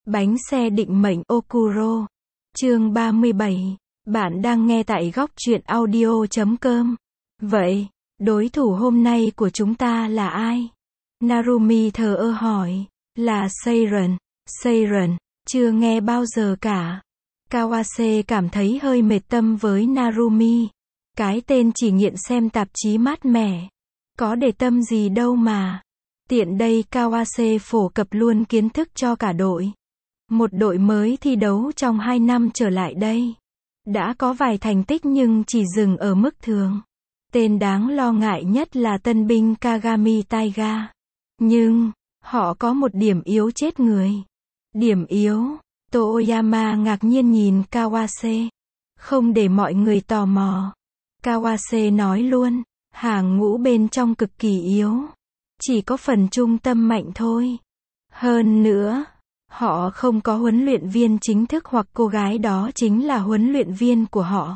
Bánh xe định mệnh Okuro. Chương 37. Bạn đang nghe tại góc truyện audio.com. Vậy, đối thủ hôm nay của chúng ta là ai? Narumi thờ ơ hỏi. Là Seiren. Seiren, chưa nghe bao giờ cả. Kawase cảm thấy hơi mệt tâm với Narumi. Cái tên chỉ nghiện xem tạp chí mát mẻ. Có để tâm gì đâu mà. Tiện đây Kawase phổ cập luôn kiến thức cho cả đội. Một đội mới thi đấu trong 2 năm trở lại đây. Đã có vài thành tích nhưng chỉ dừng ở mức thường. Tên đáng lo ngại nhất là tân binh Kagami Taiga. Nhưng, họ có một điểm yếu chết người. Điểm yếu? Toyama ngạc nhiên nhìn Kawase. Không để mọi người tò mò. Kawase nói luôn, hàng ngũ bên trong cực kỳ yếu. Chỉ có phần trung tâm mạnh thôi. Hơn nữa, họ không có huấn luyện viên chính thức hoặc cô gái đó chính là huấn luyện viên của họ.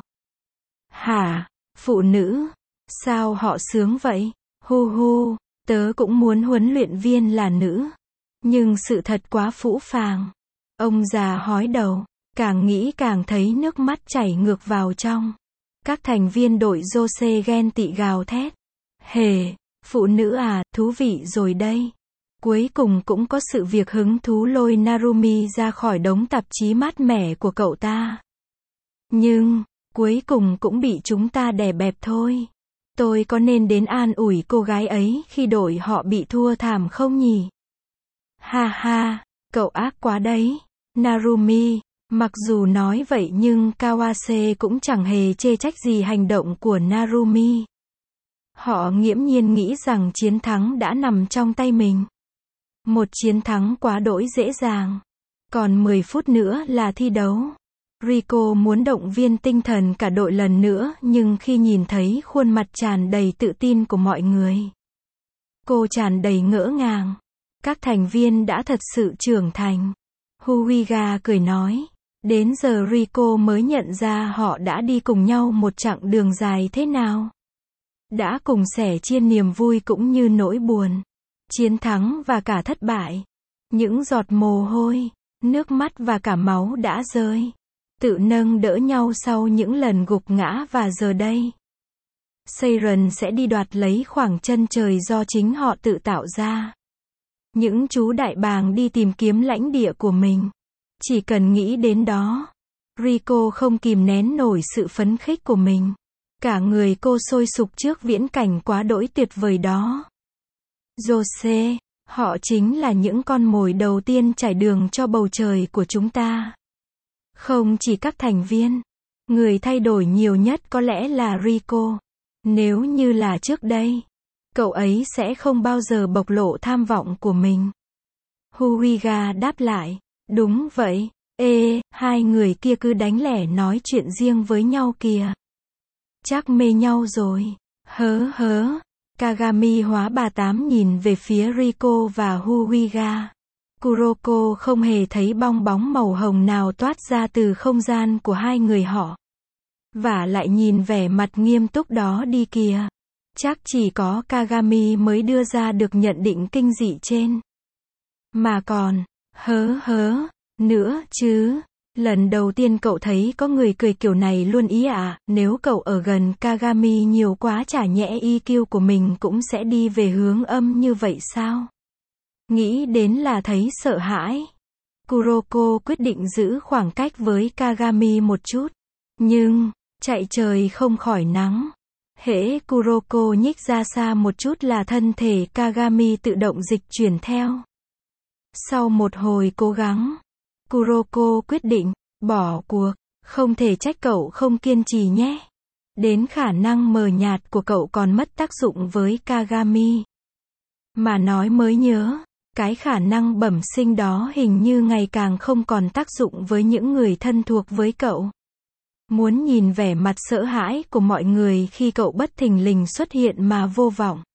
Hả? Phụ nữ? Sao họ sướng vậy? Hu hu, tớ cũng muốn huấn luyện viên là nữ. Nhưng sự thật quá phũ phàng. Ông già hói đầu, càng nghĩ càng thấy nước mắt chảy ngược vào trong. Các thành viên đội Jose ghen tị gào thét. Hề, phụ nữ à, thú vị rồi đây. Cuối cùng cũng có sự việc hứng thú lôi Narumi ra khỏi đống tạp chí mát mẻ của cậu ta. Nhưng, cuối cùng cũng bị chúng ta đè bẹp thôi. Tôi có nên đến an ủi cô gái ấy khi đội họ bị thua thảm không nhỉ? Ha ha, cậu ác quá đấy, Narumi. Mặc dù nói vậy nhưng Kawase cũng chẳng hề chê trách gì hành động của Narumi. Họ nghiễm nhiên nghĩ rằng chiến thắng đã nằm trong tay mình. Một chiến thắng quá đỗi dễ dàng. Còn 10 phút nữa là thi đấu. Rico muốn động viên tinh thần cả đội lần nữa nhưng khi nhìn thấy khuôn mặt tràn đầy tự tin của mọi người, cô tràn đầy ngỡ ngàng. Các thành viên đã thật sự trưởng thành. Huiga cười nói. Đến giờ Rico mới nhận ra họ đã đi cùng nhau một chặng đường dài thế nào. Đã cùng sẻ chia niềm vui cũng như nỗi buồn. Chiến thắng và cả thất bại. Những giọt mồ hôi, nước mắt và cả máu đã rơi. Tự nâng đỡ nhau sau những lần gục ngã và giờ đây. Seiren sẽ đi đoạt lấy khoảng chân trời do chính họ tự tạo ra. Những chú đại bàng đi tìm kiếm lãnh địa của mình. Chỉ cần nghĩ đến đó, Rico không kìm nén nổi sự phấn khích của mình. Cả người cô sôi sục trước viễn cảnh quá đỗi tuyệt vời đó. Jose, họ chính là những con mồi đầu tiên trải đường cho bầu trời của chúng ta. Không chỉ các thành viên, người thay đổi nhiều nhất có lẽ là Rico. Nếu như là trước đây, cậu ấy sẽ không bao giờ bộc lộ tham vọng của mình. Huiga đáp lại, đúng vậy, hai người kia cứ đánh lẻ nói chuyện riêng với nhau kìa. Chắc mê nhau rồi. Hớ hớ. Kagami hóa bà tám nhìn về phía Rico và Huiga. Kuroko không hề thấy bong bóng màu hồng nào toát ra từ không gian của hai người họ. Và lại nhìn vẻ mặt nghiêm túc đó đi kìa. Chắc chỉ có Kagami mới đưa ra được nhận định kinh dị trên. Mà còn, hớ hớ, nữa chứ. Lần đầu tiên cậu thấy có người cười kiểu này luôn ý ạ. Nếu cậu ở gần Kagami nhiều quá chả nhẽ EQ của mình cũng sẽ đi về hướng âm như vậy sao? Nghĩ đến là thấy sợ hãi. Kuroko quyết định giữ khoảng cách với Kagami một chút. Nhưng, chạy trời không khỏi nắng. Hễ Kuroko nhích ra xa một chút là thân thể Kagami tự động dịch chuyển theo. Sau một hồi cố gắng, Kuroko quyết định, bỏ cuộc, không thể trách cậu không kiên trì nhé. Đến khả năng mờ nhạt của cậu còn mất tác dụng với Kagami. Mà nói mới nhớ, cái khả năng bẩm sinh đó hình như ngày càng không còn tác dụng với những người thân thuộc với cậu. Muốn nhìn vẻ mặt sợ hãi của mọi người khi cậu bất thình lình xuất hiện mà vô vọng.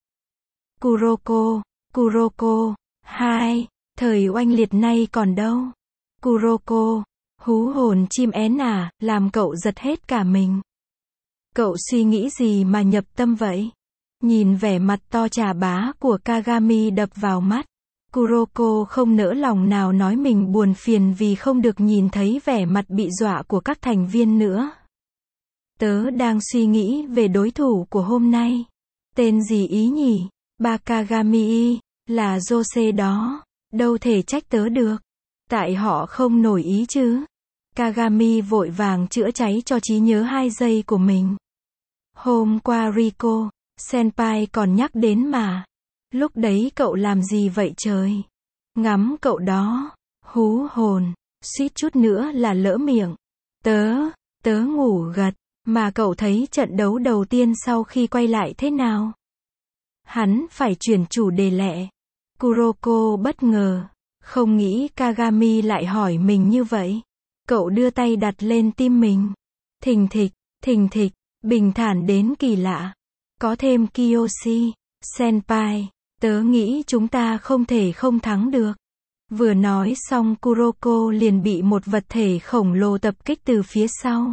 Kuroko, thời oanh liệt nay còn đâu? Kuroko, hú hồn chim én à, làm cậu giật hết cả mình. Cậu suy nghĩ gì mà nhập tâm vậy? Nhìn vẻ mặt to trà bá của Kagami đập vào mắt. Kuroko không nỡ lòng nào nói mình buồn phiền vì không được nhìn thấy vẻ mặt bị dọa của các thành viên nữa. Tớ đang suy nghĩ về đối thủ của hôm nay. Tên gì ý nhỉ? Bakagami, là Jose đó. Đâu thể trách tớ được. Tại họ không nổi ý chứ. Kagami vội vàng chữa cháy cho trí nhớ 2 giây của mình. Hôm qua Rico, senpai còn nhắc đến mà. Lúc đấy cậu làm gì vậy trời? Ngắm cậu đó. Hú hồn. Suýt chút nữa là lỡ miệng. Tớ ngủ gật. Mà cậu thấy trận đấu đầu tiên sau khi quay lại thế nào? Hắn phải chuyển chủ đề lẹ. Kuroko bất ngờ. Không nghĩ Kagami lại hỏi mình như vậy. Cậu đưa tay đặt lên tim mình. Thình thịch, bình thản đến kỳ lạ. Có thêm Kiyoshi. Senpai, tớ nghĩ chúng ta không thể không thắng được. Vừa nói xong Kuroko liền bị một vật thể khổng lồ tập kích từ phía sau.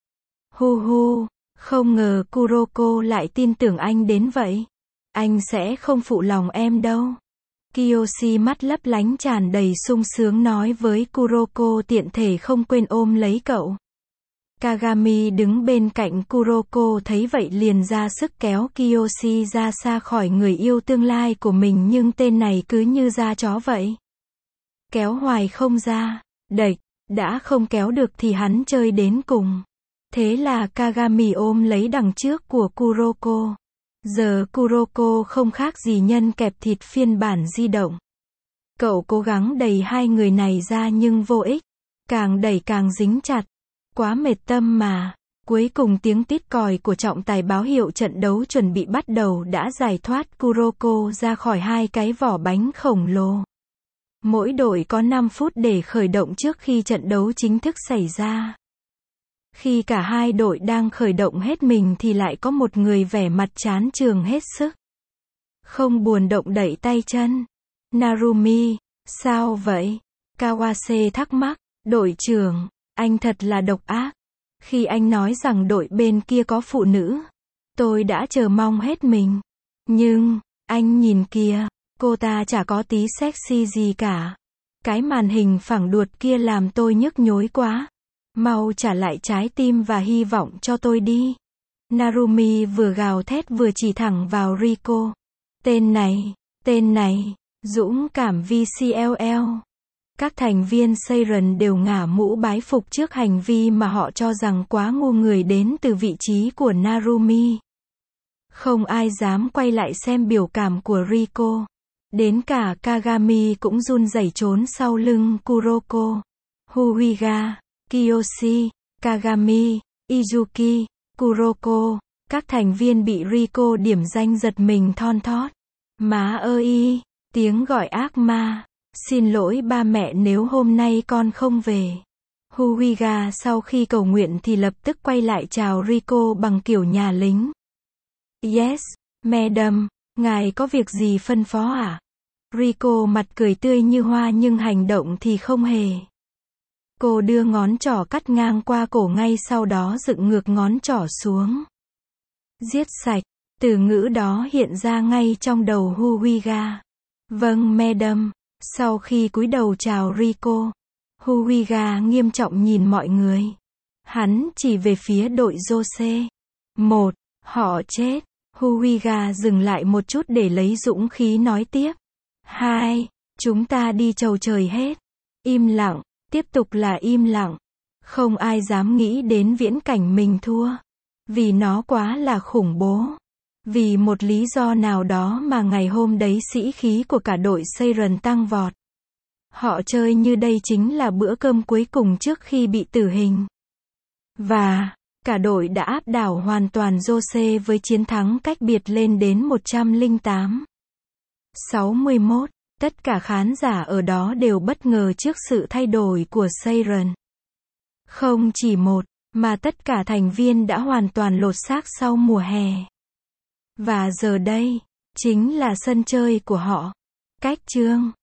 Hu, không ngờ Kuroko lại tin tưởng anh đến vậy. Anh sẽ không phụ lòng em đâu. Kiyoshi mắt lấp lánh tràn đầy sung sướng nói với Kuroko tiện thể không quên ôm lấy cậu. Kagami đứng bên cạnh Kuroko thấy vậy liền ra sức kéo Kiyoshi ra xa khỏi người yêu tương lai của mình nhưng tên này cứ như da chó vậy. Kéo hoài không ra, đệch, đã không kéo được thì hắn chơi đến cùng. Thế là Kagami ôm lấy đằng trước của Kuroko. Giờ Kuroko không khác gì nhân kẹp thịt phiên bản di động. Cậu cố gắng đẩy 2 người này ra nhưng vô ích. Càng đẩy càng dính chặt. Quá mệt tâm mà. Cuối cùng tiếng tít còi của trọng tài báo hiệu trận đấu chuẩn bị bắt đầu đã giải thoát Kuroko ra khỏi 2 cái vỏ bánh khổng lồ. Mỗi đội có 5 phút để khởi động trước khi trận đấu chính thức xảy ra. Khi cả 2 đội đang khởi động hết mình thì lại có một người vẻ mặt chán chường hết sức. Không buồn động đậy tay chân. Narumi, sao vậy? Kawase thắc mắc. Đội trưởng, anh thật là độc ác. Khi anh nói rằng đội bên kia có phụ nữ, tôi đã chờ mong hết mình. Nhưng, anh nhìn kìa, cô ta chả có tí sexy gì cả. Cái màn hình phẳng đuột kia làm tôi nhức nhối quá. Mau trả lại trái tim và hy vọng cho tôi đi. Narumi vừa gào thét vừa chỉ thẳng vào Rico. Tên này, dũng cảm VCLL. Các thành viên Seiren đều ngả mũ bái phục trước hành vi mà họ cho rằng quá ngu người đến từ vị trí của Narumi. Không ai dám quay lại xem biểu cảm của Rico. Đến cả Kagami cũng run rẩy trốn sau lưng Kuroko. Huiga, Kiyoshi, Kagami, Izuki, Kuroko, các thành viên bị Rico điểm danh giật mình thon thót. Má ơi, tiếng gọi ác ma. Xin lỗi ba mẹ nếu hôm nay con không về. Huiga sau khi cầu nguyện thì lập tức quay lại chào Rico bằng kiểu nhà lính. Yes, madam, ngài có việc gì phân phó à? Rico mặt cười tươi như hoa nhưng hành động thì không hề. Cô đưa ngón trỏ cắt ngang qua cổ ngay sau đó dựng ngược ngón trỏ xuống. Giết sạch, từ ngữ đó hiện ra ngay trong đầu Huiga. Vâng madam. Sau khi cúi đầu chào Rico, Huiga nghiêm trọng nhìn mọi người. Hắn chỉ về phía đội Jose. 1. Họ chết. Huiga dừng lại một chút để lấy dũng khí nói tiếp. 2. Chúng ta đi chầu trời hết. Im lặng, tiếp tục là im lặng. Không ai dám nghĩ đến viễn cảnh mình thua. Vì nó quá là khủng bố. Vì một lý do nào đó mà ngày hôm đấy sĩ khí của cả đội Seiren tăng vọt. Họ chơi như đây chính là bữa cơm cuối cùng trước khi bị tử hình. Và, cả đội đã áp đảo hoàn toàn Jose với chiến thắng cách biệt lên đến 108. 61. Tất cả khán giả ở đó đều bất ngờ trước sự thay đổi của Seiren. Không chỉ một, mà tất cả thành viên đã hoàn toàn lột xác sau mùa hè. Và giờ đây, chính là sân chơi của họ. Cách chương